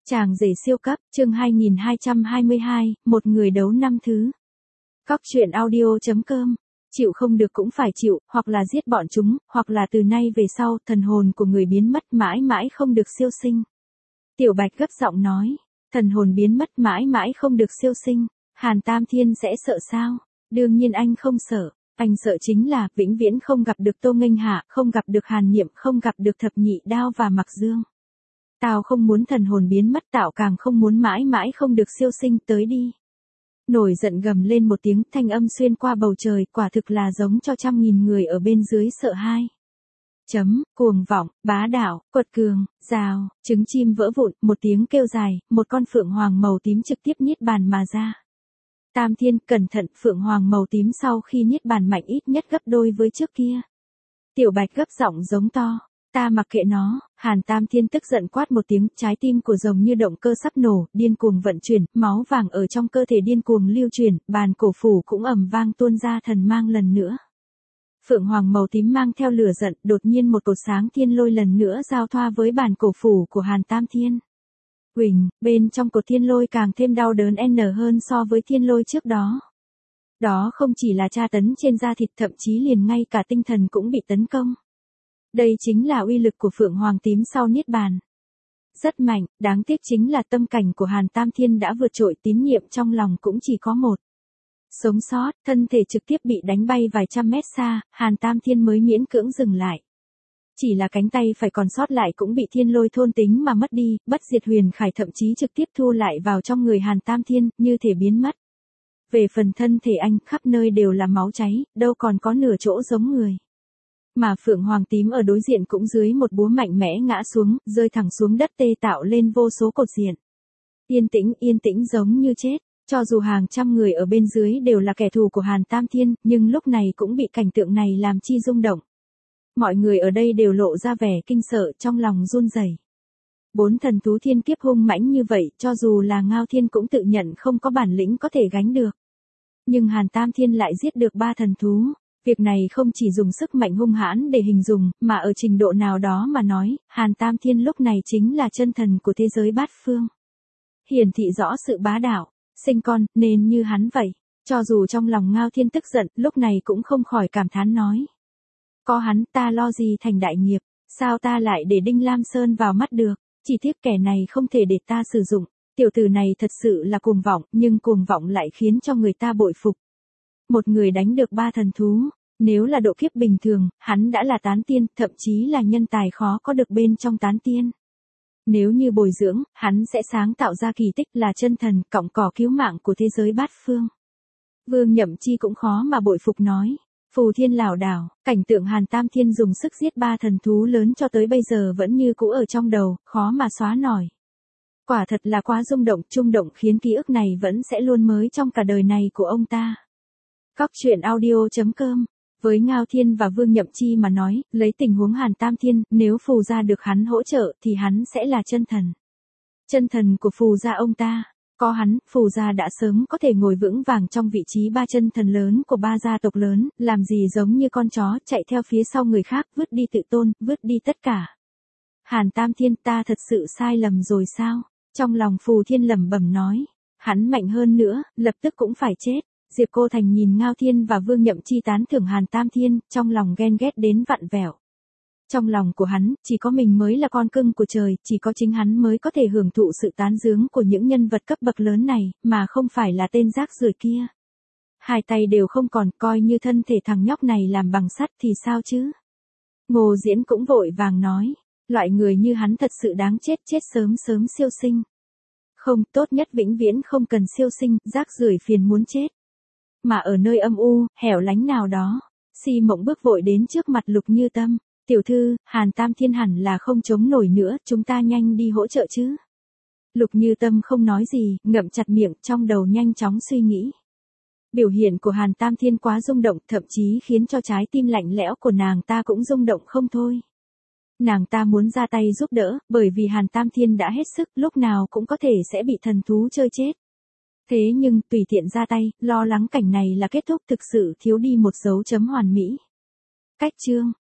Chàng rể siêu cấp, chương 2222, một người đấu 5 thứ. Cóc truyện audio.com. Chịu không được cũng phải chịu, hoặc là giết bọn chúng, hoặc là từ nay về sau, thần hồn của người biến mất mãi mãi không được siêu sinh. Tiểu Bạch gấp giọng nói, thần hồn biến mất mãi mãi không được siêu sinh, Hàn Tam Thiên sẽ sợ sao? Đương nhiên anh không sợ, anh sợ chính là vĩnh viễn không gặp được Tô Nghênh Hạ, không gặp được Hàn Niệm, không gặp được Thập Nhị Đao và Mặc Dương. Tao không muốn thần hồn biến mất, tạo càng không muốn mãi mãi không được siêu sinh, tới đi. Nổi giận gầm lên một tiếng, thanh âm xuyên qua bầu trời, quả thực là giống cho 100.000 người ở bên dưới sợ hai. Cuồng vọng, bá đạo, quật cường, rào, trứng chim vỡ vụn, một tiếng kêu dài, một con phượng hoàng màu tím trực tiếp niết bàn mà ra. Tam Thiên, cẩn thận, phượng hoàng màu tím sau khi niết bàn mạnh ít nhất gấp đôi với trước kia. Tiểu Bạch gấp giọng giống to. Ta mặc kệ nó, Hàn Tam Thiên tức giận quát một tiếng, trái tim của rồng như động cơ sắp nổ, điên cuồng vận chuyển, máu vàng ở trong cơ thể điên cuồng lưu chuyển, bàn cổ phủ cũng ầm vang tuôn ra thần mang lần nữa. Phượng hoàng màu tím mang theo lửa giận, đột nhiên một cột sáng thiên lôi lần nữa giao thoa với bàn cổ phủ của Hàn Tam Thiên. Huỳnh, bên trong cột thiên lôi càng thêm đau đớn n hơn so với thiên lôi trước đó. Đó không chỉ là tra tấn trên da thịt, thậm chí liền ngay cả tinh thần cũng bị tấn công. Đây chính là uy lực của Phượng Hoàng tím sau niết bàn. Rất mạnh, đáng tiếc chính là tâm cảnh của Hàn Tam Thiên đã vượt trội, tín nhiệm trong lòng cũng chỉ có một. Sống sót, thân thể trực tiếp bị đánh bay vài trăm mét xa, Hàn Tam Thiên mới miễn cưỡng dừng lại. Chỉ là cánh tay phải còn sót lại cũng bị thiên lôi thôn tính mà mất đi, bất diệt huyền khải thậm chí trực tiếp thu lại vào trong người Hàn Tam Thiên, như thể biến mất. Về phần thân thể anh, khắp nơi đều là máu cháy, đâu còn có nửa chỗ giống người. Mà Phượng Hoàng tím ở đối diện cũng dưới một búa mạnh mẽ ngã xuống, rơi thẳng xuống đất, tê tạo lên vô số cột diện. Yên tĩnh giống như chết, cho dù hàng trăm người ở bên dưới đều là kẻ thù của Hàn Tam Thiên, nhưng lúc này cũng bị cảnh tượng này làm chi rung động. Mọi người ở đây đều lộ ra vẻ kinh sợ, trong lòng run rẩy. 4 thần thú thiên kiếp hung mãnh như vậy, cho dù là Ngao Thiên cũng tự nhận không có bản lĩnh có thể gánh được. Nhưng Hàn Tam Thiên lại giết được 3 thần thú. Việc này không chỉ dùng sức mạnh hung hãn để hình dung, mà ở trình độ nào đó mà nói, Hàn Tam Thiên lúc này chính là chân thần của thế giới bát phương. Hiển thị rõ sự bá đạo, sinh con, nên như hắn vậy. Cho dù trong lòng Ngao Thiên tức giận, lúc này cũng không khỏi cảm thán nói. Có hắn, ta lo gì thành đại nghiệp, sao ta lại để Đinh Lam Sơn vào mắt được, chỉ tiếc kẻ này không thể để ta sử dụng. Tiểu tử này thật sự là cuồng vọng, nhưng cuồng vọng lại khiến cho người ta bội phục. Một người đánh được 3 thần thú, nếu là độ kiếp bình thường, hắn đã là tán tiên, thậm chí là nhân tài khó có được bên trong tán tiên. Nếu như bồi dưỡng, hắn sẽ sáng tạo ra kỳ tích, là chân thần, cọng cỏ cứu mạng của thế giới bát phương. Vương Nhậm Chi cũng khó mà bội phục nói. Phù thiên lảo đảo, cảnh tượng Hàn Tam Thiên dùng sức giết 3 thần thú lớn cho tới bây giờ vẫn như cũ ở trong đầu, khó mà xóa nổi. Quả thật là quá rung động, trung động khiến ký ức này vẫn sẽ luôn mới trong cả đời này của ông ta. Cóc truyện audio.com. Với Ngao Thiên và Vương Nhậm Chi mà nói, lấy tình huống Hàn Tam Thiên, nếu Phù gia được hắn hỗ trợ thì hắn sẽ là chân thần. Chân thần của Phù gia ông ta. Có hắn, Phù gia đã sớm có thể ngồi vững vàng trong vị trí 3 chân thần lớn của 3 gia tộc lớn, làm gì giống như con chó chạy theo phía sau người khác, vứt đi tự tôn, vứt đi tất cả. Hàn Tam Thiên, ta thật sự sai lầm rồi sao? Trong lòng Phù Thiên lẩm bẩm nói, hắn mạnh hơn nữa, lập tức cũng phải chết. Diệp Cô Thành nhìn Ngao Thiên và Vương Nhậm Chi tán thưởng Hàn Tam Thiên, trong lòng ghen ghét đến vặn vẹo. Trong lòng của hắn, chỉ có mình mới là con cưng của trời, chỉ có chính hắn mới có thể hưởng thụ sự tán dương của những nhân vật cấp bậc lớn này, mà không phải là tên rác rưởi kia. Hai tay đều không còn, coi như thân thể thằng nhóc này làm bằng sắt thì sao chứ? Ngô Diễn cũng vội vàng nói, loại người như hắn thật sự đáng chết, chết sớm sớm siêu sinh. Không, tốt nhất vĩnh viễn không cần siêu sinh, rác rưởi phiền muốn chết. Mà ở nơi âm u, hẻo lánh nào đó, Si Mộng bước vội đến trước mặt Lục Như Tâm. Tiểu thư, Hàn Tam Thiên hẳn là không chống nổi nữa, chúng ta nhanh đi hỗ trợ chứ. Lục Như Tâm không nói gì, ngậm chặt miệng, trong đầu nhanh chóng suy nghĩ. Biểu hiện của Hàn Tam Thiên quá rung động, thậm chí khiến cho trái tim lạnh lẽo của nàng ta cũng rung động không thôi. Nàng ta muốn ra tay giúp đỡ, bởi vì Hàn Tam Thiên đã hết sức, lúc nào cũng có thể sẽ bị thần thú chơi chết. Thế nhưng, tùy tiện ra tay, lo lắng cảnh này là kết thúc thực sự thiếu đi một dấu chấm hoàn mỹ. Cách chương.